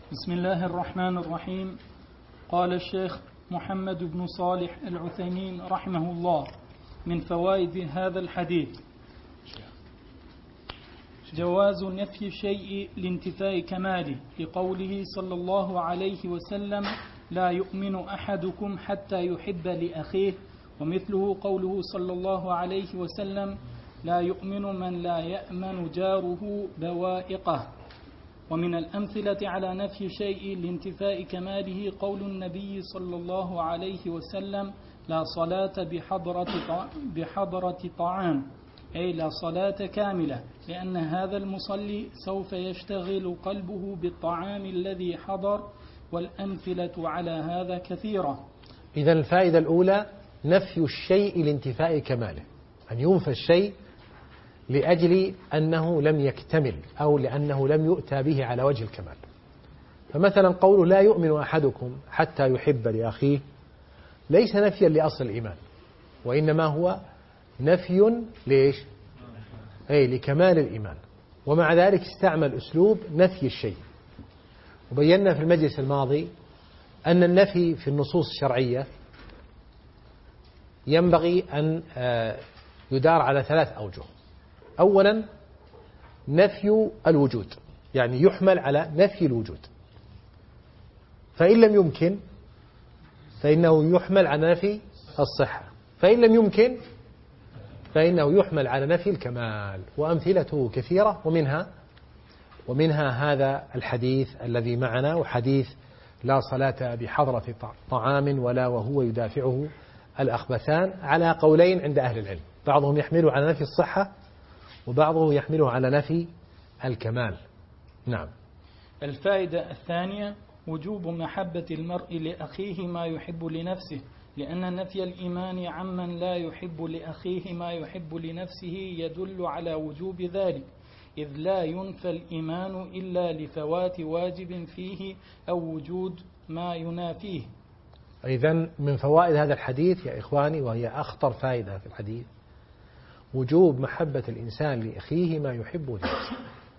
بسم الله الرحمن الرحيم. قال الشيخ محمد بن صالح العثيمين رحمه الله: من فوائد هذا الحديث جواز نفي الشيء لانتفاء كماله، لقوله صلى الله عليه وسلم: لا يؤمن أحدكم حتى يحب لأخيه، ومثله قوله صلى الله عليه وسلم: لا يؤمن من لا يأمن جاره بوائقه. ومن الأمثلة على نفي شيء لانتفاء كماله قول النبي صلى الله عليه وسلم: لا صلاة بحضرة طعام، أي لا صلاة كاملة، لأن هذا المصلي سوف يشتغل قلبه بالطعام الذي حضر، والأمثلة على هذا كثيرة. إذن الفائدة الأولى نفي الشيء لانتفاء كماله، أن ينفى الشيء لأجل أنه لم يكتمل أو لأنه لم يؤتى به على وجه الكمال. فمثلا قوله لا يؤمن أحدكم حتى يحب لأخيه ليس نفيا لأصل الإيمان، وإنما هو نفي ليش؟ لكمال الإيمان. ومع ذلك استعمل أسلوب نفي الشيء. وبينا في المجلس الماضي أن النفي في النصوص الشرعية ينبغي أن يدار على 3 أوجه. أولا نفي الوجود، يعني يحمل على نفي الوجود، فإن لم يمكن فإنه يحمل على نفي الصحة، فإن لم يمكن فإنه يحمل على نفي الكمال. وأمثلته كثيرة، ومنها هذا الحديث الذي معنا، وحديث لا صلاة بحضرة طعام ولا وهو يدافعه الأخبثان، على قولين عند أهل العلم، بعضهم يحمله على نفي الصحة وبعضه يحمله على نفي الكمال. نعم. الفائدة الثانية وجوب محبة المرء لأخيه ما يحب لنفسه، لأن نفي الإيمان عمن لا يحب لأخيه ما يحب لنفسه يدل على وجوب ذلك، إذ لا ينفى الإيمان إلا لفوات واجب فيه أو وجود ما ينافيه. إذن من فوائد هذا الحديث يا إخواني، وهي أخطر فائدة في الحديث، وجوب محبة الإنسان لأخيه ما يحب لنفسه.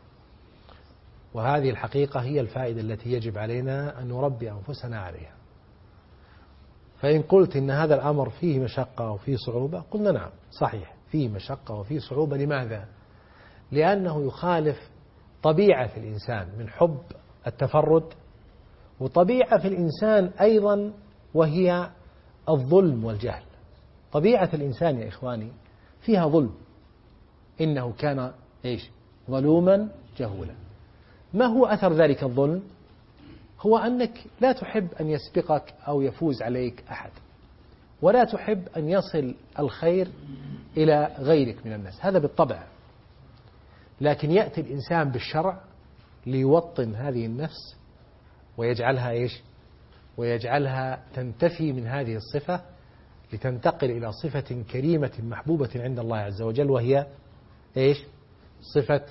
وهذه الحقيقة هي الفائدة التي يجب علينا أن نربي أنفسنا عليها. فإن قلت إن هذا الأمر فيه مشقة وفيه صعوبة، قلنا نعم صحيح فيه مشقة وفيه صعوبة. لماذا؟ لأنه يخالف طبيعة في الإنسان من حب التفرد، وطبيعة في الإنسان أيضا وهي الظلم والجهل. طبيعة الإنسان يا إخواني فيها ظلم، إنه كان ظلوما جهولا. ما هو أثر ذلك الظلم؟ هو أنك لا تحب أن يسبقك أو يفوز عليك أحد، ولا تحب أن يصل الخير إلى غيرك من الناس، هذا بالطبع. لكن يأتي الإنسان بالشرع ليوطن هذه النفس ويجعلها تنتفي من هذه الصفة، لتنتقل إلى صفة كريمة محبوبة عند الله عز وجل، وهي صفة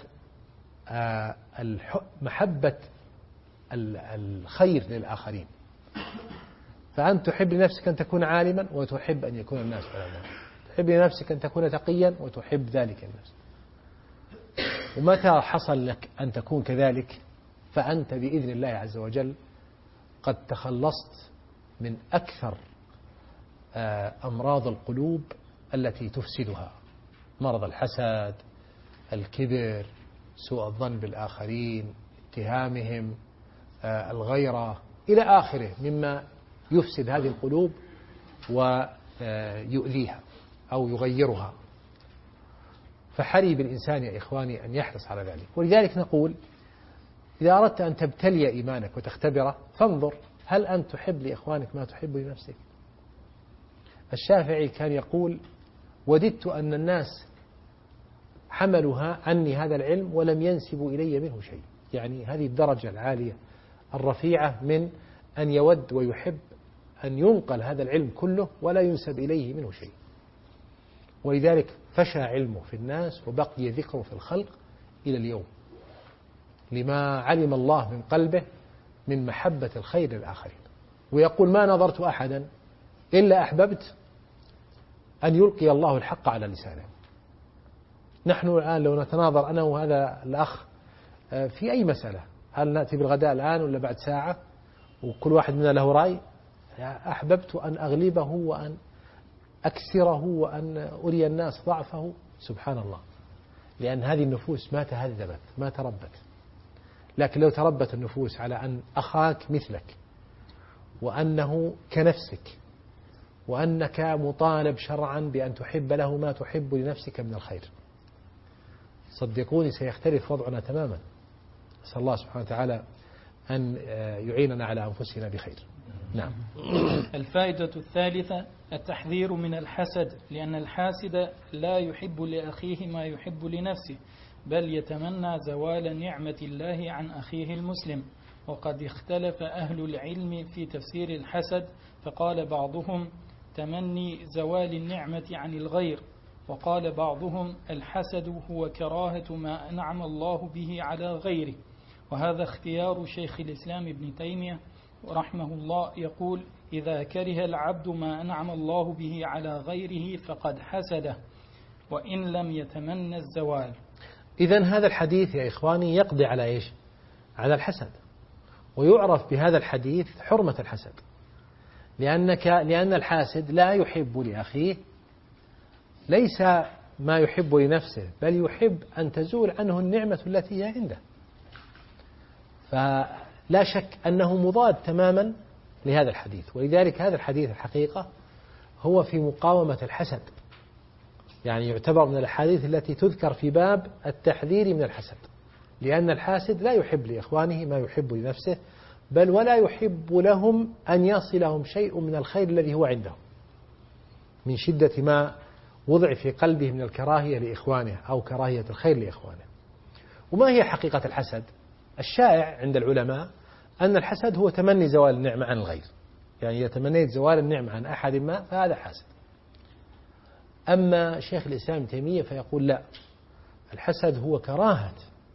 محبة الخير للآخرين. فأنت تحب لنفسك أن تكون عالما وتحب أن يكون الناس علماء، تحب لنفسك أن تكون تقيا وتحب ذلك الناس. ومتى حصل لك أن تكون كذلك فأنت بإذن الله عز وجل قد تخلصت من أكثر أمراض القلوب التي تفسدها، مرض الحسد، الكبر، سوء الظن بالآخرين، اتهامهم، الغيرة، إلى آخره مما يفسد هذه القلوب ويؤذيها أو يغيرها. فحري بالإنسان يا إخواني أن يحرص على ذلك. ولذلك نقول إذا أردت أن تبتلي إيمانك وتختبره فانظر هل أنت تحب لإخوانك ما تحب لنفسك. الشافعي كان يقول: وددت أن الناس حملوا عني هذا العلم ولم ينسبوا إلي منه شيء. يعني هذه الدرجة العالية الرفيعة من أن يود ويحب أن ينقل هذا العلم كله ولا ينسب إليه منه شيء. ولذلك فشى علمه في الناس وبقي ذكره في الخلق إلى اليوم، لما علم الله من قلبه من محبة الخير للآخرين. ويقول: ما نظرت أحدا إلا أحببت أن يلقي الله الحق على لسانه. نحن الآن لو نتناظر أنا وهذا الأخ في أي مسألة، هل نأتي بالغداء الآن ولا بعد ساعة؟ وكل واحد منا له رأي. أحببت أن أغلبه وأن أكسره وأن أري الناس ضعفه. سبحان الله، لأن هذه النفوس ما تهذبت ما تربت. لكن لو تربت النفوس على أن أخاك مثلك، وأنه كنفسك، وأنك مطالب شرعا بأن تحب له ما تحب لنفسك من الخير، صدقوني سيختلف وضعنا تماما. أسأل الله سبحانه وتعالى أن يعيننا على أنفسنا بخير. نعم. الفائدة الثالثة التحذير من الحسد، لأن الحاسد لا يحب لأخيه ما يحب لنفسه، بل يتمنى زوال نعمة الله عن أخيه المسلم. وقد اختلف أهل العلم في تفسير الحسد، فقال بعضهم تمني زوال النعمة عن الغير، وقال بعضهم الحسد هو كراهة ما أنعم الله به على غيره. وهذا اختيار شيخ الإسلام ابن تيمية رحمه الله، يقول إذا كره العبد ما أنعم الله به على غيره فقد حسده وإن لم يتمنى الزوال. إذن هذا الحديث يا إخواني يقضي على إيش؟ على الحسد. ويعرف بهذا الحديث حرمة الحسد، لأن الحاسد لا يحب لأخيه ليس ما يحب لنفسه، بل يحب أن تزول عنه النعمة التي هي عنده. فلا شك أنه مضاد تماما لهذا الحديث. ولذلك هذا الحديث الحقيقة هو في مقاومة الحسد، يعني يعتبر من الأحاديث التي تذكر في باب التحذير من الحسد، لأن الحاسد لا يحب لإخوانه ما يحب لنفسه، بل ولا يحب لهم أن يصلهم شيء من الخير الذي هو عندهم، من شدة ما وضع في قلبه من الكراهية لإخوانه أو كراهية الخير لإخوانه. وما هي حقيقة الحسد؟ الشائع عند العلماء أن الحسد هو تمني زوال النعمة عن الغير، يعني إذا تمنيت زوال النعمة عن أحد ما فهذا حسد. أما شيخ الإسلام ابن تيمية فيقول لا، الحسد هو كراهة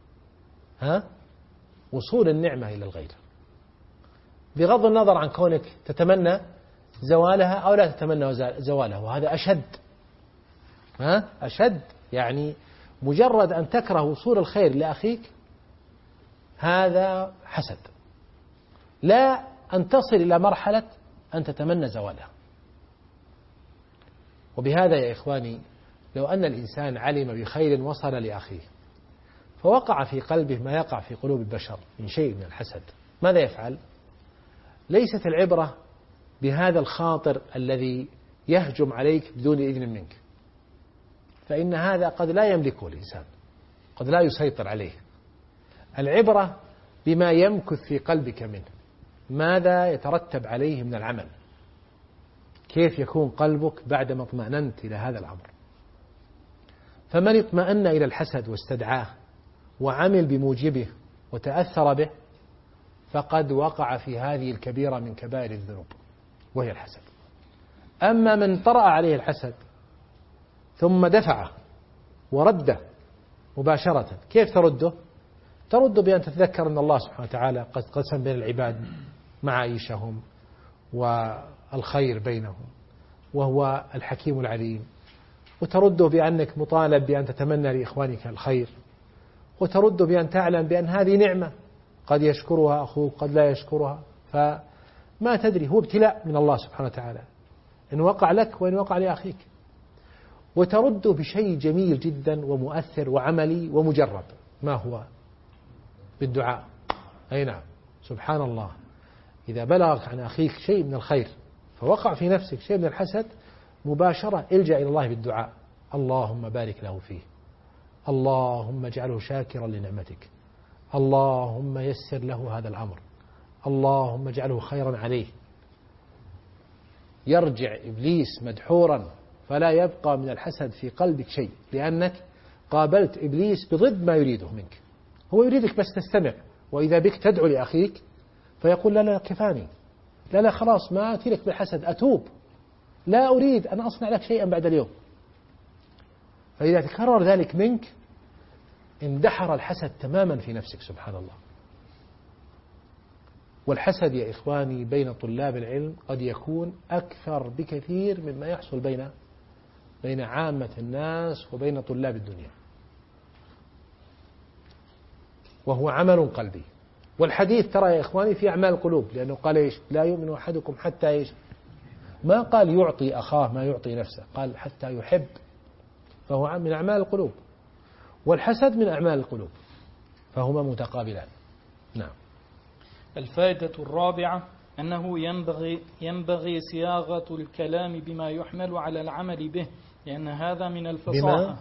وصول النعمة إلى الغير، بغض النظر عن كونك تتمنى زوالها أو لا تتمنى زوالها. وهذا أشد، يعني مجرد أن تكره وصول الخير لأخيك هذا حسد، لا أن تصل إلى مرحلة أن تتمنى زوالها. وبهذا يا إخواني لو أن الإنسان علم بخير وصل لأخيه فوقع في قلبه ما يقع في قلوب البشر من شيء من الحسد، ماذا يفعل؟ ليست العبرة بهذا الخاطر الذي يهجم عليك بدون إذن منك، فإن هذا قد لا يملكه الإنسان، قد لا يسيطر عليه. العبرة بما يمكث في قلبك منه، ماذا يترتب عليه من العمل، كيف يكون قلبك بعدما اطمأننت إلى هذا الأمر. فمن اطمأن إلى الحسد واستدعاه وعمل بموجبه وتأثر به فقد وقع في هذه الكبيرة من كبائر الذنوب وهي الحسد. أما من طرأ عليه الحسد ثم دفعه ورده مباشرة، كيف ترده؟ ترد بأن تتذكر أن الله سبحانه وتعالى قد قسم بين العباد معايشهم والخير بينهم وهو الحكيم العليم، وترده بأنك مطالب بأن تتمنى لإخوانك الخير، وترده بأن تعلم بأن هذه نعمة قد يشكرها أخوك قد لا يشكرها، فما تدري، هو ابتلاء من الله سبحانه وتعالى إن وقع لك وإن وقع لأخيك. وترده بشيء جميل جدا ومؤثر وعملي ومجرب، ما هو؟ بالدعاء. أي نعم، سبحان الله، إذا بلغك عن أخيك شيء من الخير فوقع في نفسك شيء من الحسد مباشرة الجأ إلى الله بالدعاء، اللهم بارك له فيه، اللهم اجعله شاكرا لنعمتك، اللهم يسر له هذا الأمر، اللهم اجعله خيرا عليه. يرجع إبليس مدحورا فلا يبقى من الحسد في قلبك شيء، لأنك قابلت إبليس بضد ما يريده منك. هو يريدك بس تستمع، وإذا بك تدعو لأخيك فيقول لا كفاني، لا خلاص ما أتي لك بالحسد، أتوب، لا أريد أن أصنع لك شيئا بعد اليوم. فإذا تكرر ذلك منك اندحر الحسد تماما في نفسك، سبحان الله. والحسد يا إخواني بين طلاب العلم قد يكون أكثر بكثير مما يحصل بين عامة الناس وبين طلاب الدنيا، وهو عمل قلبي والحديث ترى يا إخواني في أعمال القلوب، لأنه قال إيش؟ لا يؤمن أحدكم حتى إيش؟ ما قال يعطي أخاه ما يعطي نفسه، قال حتى يحب، فهو من أعمال القلوب، والحسد من أعمال القلوب، فهما متقابلان. نعم. الفائدة الرابعة أنه ينبغي صياغة الكلام بما يحمل على العمل به، لأن هذا من الفصاحة.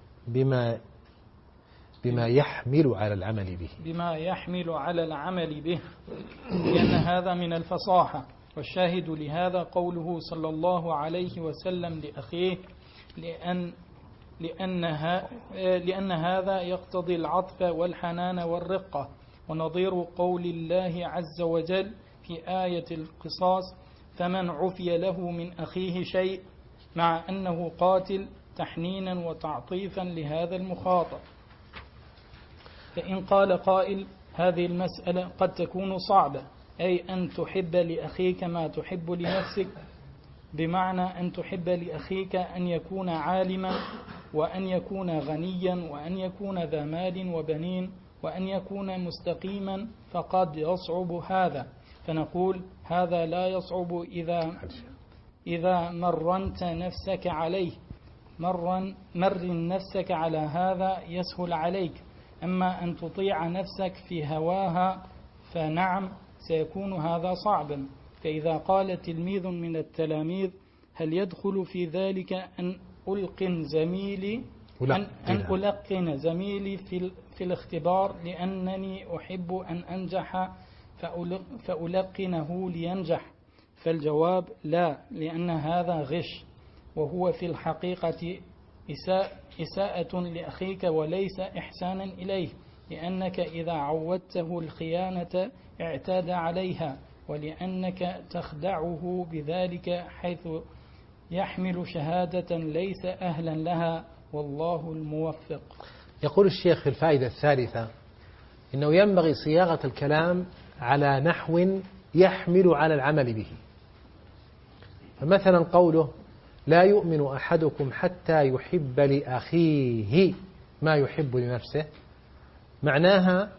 بما يحمل على العمل به، بما يحمل على العمل به، لأن هذا من الفصاحة. والشاهد لهذا قوله صلى الله عليه وسلم لأخيه لأن هذا يقتضي العطف والحنان والرقة، ونظير قول الله عز وجل في آية القصاص: فمن عفي له من أخيه شيء، مع أنه قاتل، تحنينا وتعطيفا لهذا المخاطب. فإن قال قائل: هذه المسألة قد تكون صعبة، أي أن تحب لأخيك ما تحب لنفسك، بمعنى أن تحب لأخيك أن يكون عالما، وأن يكون غنيا، وأن يكون ذا مال وبنين، وأن يكون مستقيما، فقد يصعب هذا. فنقول: هذا لا يصعب إذا مرنت نفسك عليه، مرن نفسك على هذا يسهل عليك. أما أن تطيع نفسك في هواها فنعم سيكون هذا صعبا. فإذا قال تلميذ من التلاميذ: هل يدخل في ذلك أن ألقن زميلي في الاختبار لأنني أحب أن أنجح فألقنه لينجح؟ فالجواب: لا، لأن هذا غش، وهو في الحقيقة إساءة لأخيك وليس إحسانا إليه، لأنك إذا عودته الخيانة اعتاد عليها، ولأنك تخدعه بذلك حيث يحمل شهادة ليس أهلا لها، والله الموفق. يقول الشيخ في الفائدة الثالثة: إنه ينبغي صياغة الكلام على نحو يحمل على العمل به. فمثلا قوله: لا يؤمن أحدكم حتى يحب لأخيه ما يحب لنفسه، معناها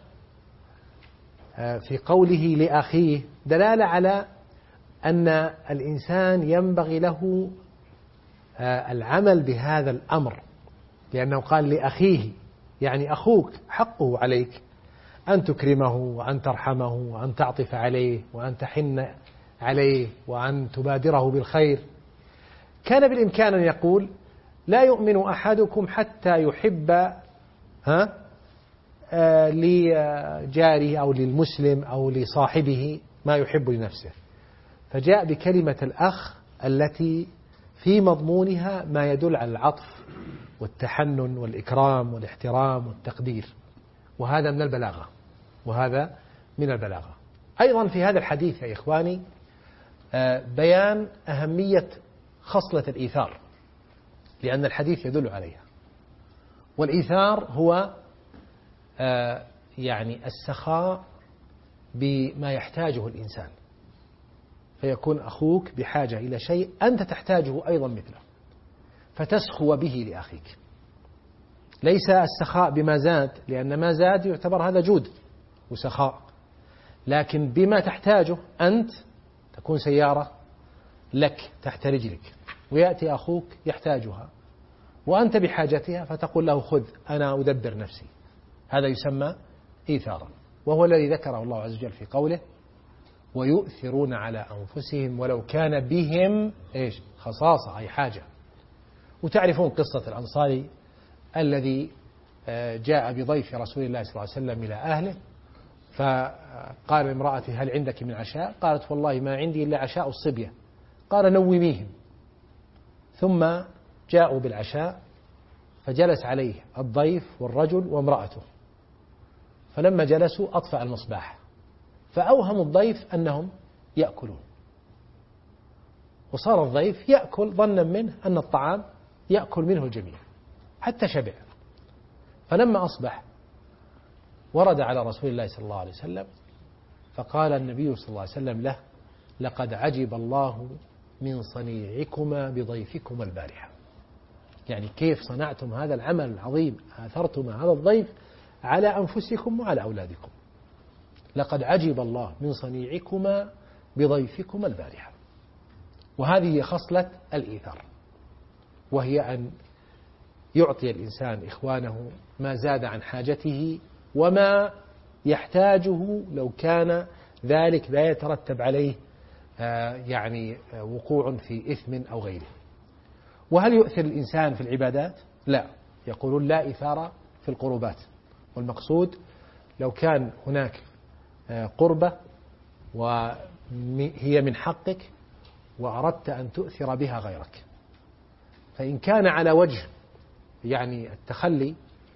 في قوله لأخيه دلالة على أن الإنسان ينبغي له العمل بهذا الأمر، لأنه قال لأخيه، يعني أخوك حقه عليك أن تكرمه، وأن ترحمه، وأن تعطف عليه، وأن تحن عليه، وأن تبادره بالخير. كان بالإمكان أن يقول: لا يؤمن أحدكم حتى يحب لجاره أو للمسلم أو لصاحبه ما يحب لنفسه، فجاء بكلمة الأخ التي في مضمونها ما يدل على العطف والتحنن والإكرام والاحترام والتقدير، وهذا من البلاغة، وهذا من البلاغة. أيضا في هذا الحديث يا إخواني بيان أهمية خصلة الإيثار، لأن الحديث يدل عليها. والإيثار هو يعني السخاء بما يحتاجه الإنسان، فيكون أخوك بحاجة إلى شيء أنت تحتاجه أيضا مثله، فتسخو به لأخيك. ليس السخاء بما زاد، لأن ما زاد يعتبر هذا جود وسخاء، لكن بما تحتاجه أنت. تكون سيارة لك تحت رجلك، ويأتي أخوك يحتاجها وأنت بحاجتها، فتقول له: خذ أنا أدبر نفسي. هذا يسمى إيثارا، وهو الذي ذكره الله عز وجل في قوله: ويؤثرون على أنفسهم ولو كان بهم خصاصة، أي حاجة. وتعرفون قصة الأنصاري الذي جاء بضيف رسول الله صلى الله عليه وسلم إلى أهله، فقال لامرأته: هل عندك من عشاء؟ قالت: والله ما عندي إلا عشاء الصبية. قال: نوميهم. ثم جاءوا بالعشاء، فجلس عليه الضيف والرجل وامرأته، فلما جلسوا أطفأ المصباح، فأوهم الضيف أنهم يأكلون، وصار الضيف يأكل ظنا منه أن الطعام يأكل منه الجميع حتى شبع. فلما أصبح ورد على رسول الله صلى الله عليه وسلم، فقال النبي صلى الله عليه وسلم له: لقد عجب الله من صنيعكما بضيفكما البارحة. يعني كيف صنعتم هذا العمل العظيم، آثرتم هذا الضيف على أنفسكم وعلى أولادكم. لقد عجب الله من صنيعكما بضيفكما البارحة. وهذه هي خصلة الإيثار، وهي أن يعطي الإنسان إخوانه ما زاد عن حاجته وما يحتاجه لو كان ذلك لا يترتب عليه يعني وقوع في إثم أو غيره. وهل يؤثر الإنسان في العبادات؟ لا، يقولون لا إثار في القربات، والمقصود لو كان هناك قربة وهي من حقك وأردت أن تؤثر بها غيرك، فإن كان على وجه يعني التخلي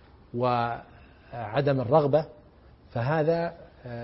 وعدم الرغبة فهذا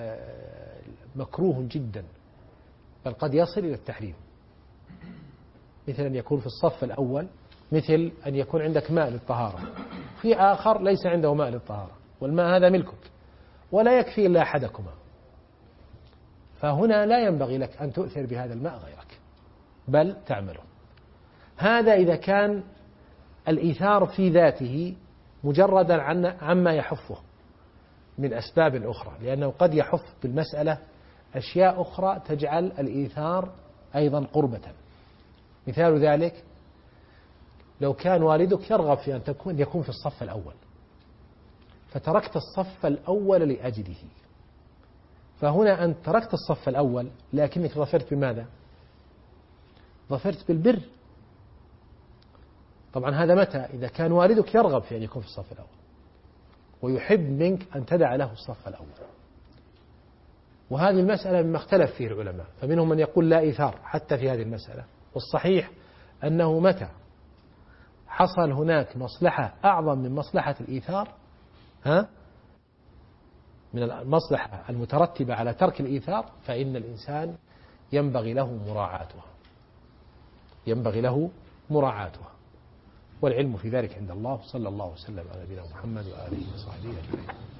مكروه جدا، بل قد يصل إلى التحريم، مثل أن يكون في الصف الأول، مثل أن يكون عندك ماء للطهارة، في آخر ليس عنده ماء للطهارة والماء هذا ملكك ولا يكفي إلا أحدكما، فهنا لا ينبغي لك أن تؤثر بهذا الماء غيرك بل تعمله. هذا إذا كان الإيثار في ذاته مجردا عما يحفه من أسباب أخرى، لأنه قد يحف بالمسألة أشياء أخرى تجعل الإيثار أيضا قربة. مثال ذلك لو كان والدك يرغب في أن يكون في الصف الأول فتركت الصف الأول لأجله، فهنا أنت تركت الصف الأول لكنك ظفرت بماذا؟ ظفرت بالبر. طبعا هذا متى؟ إذا كان والدك يرغب في أن يكون في الصف الأول ويحب منك أن تدع له الصف الأول. وهذه المسألة مما اختلف فيه العلماء، فمنهم من يقول لا إيثار حتى في هذه المسألة، والصحيح أنه متى حصل هناك مصلحة أعظم من مصلحة الإيثار من المصلحة المترتبة على ترك الإيثار فإن الإنسان ينبغي له مراعاتها، والعلم في ذلك عند الله. صلى الله وسلم على نبينا محمد وآله وصحبه أجمعين.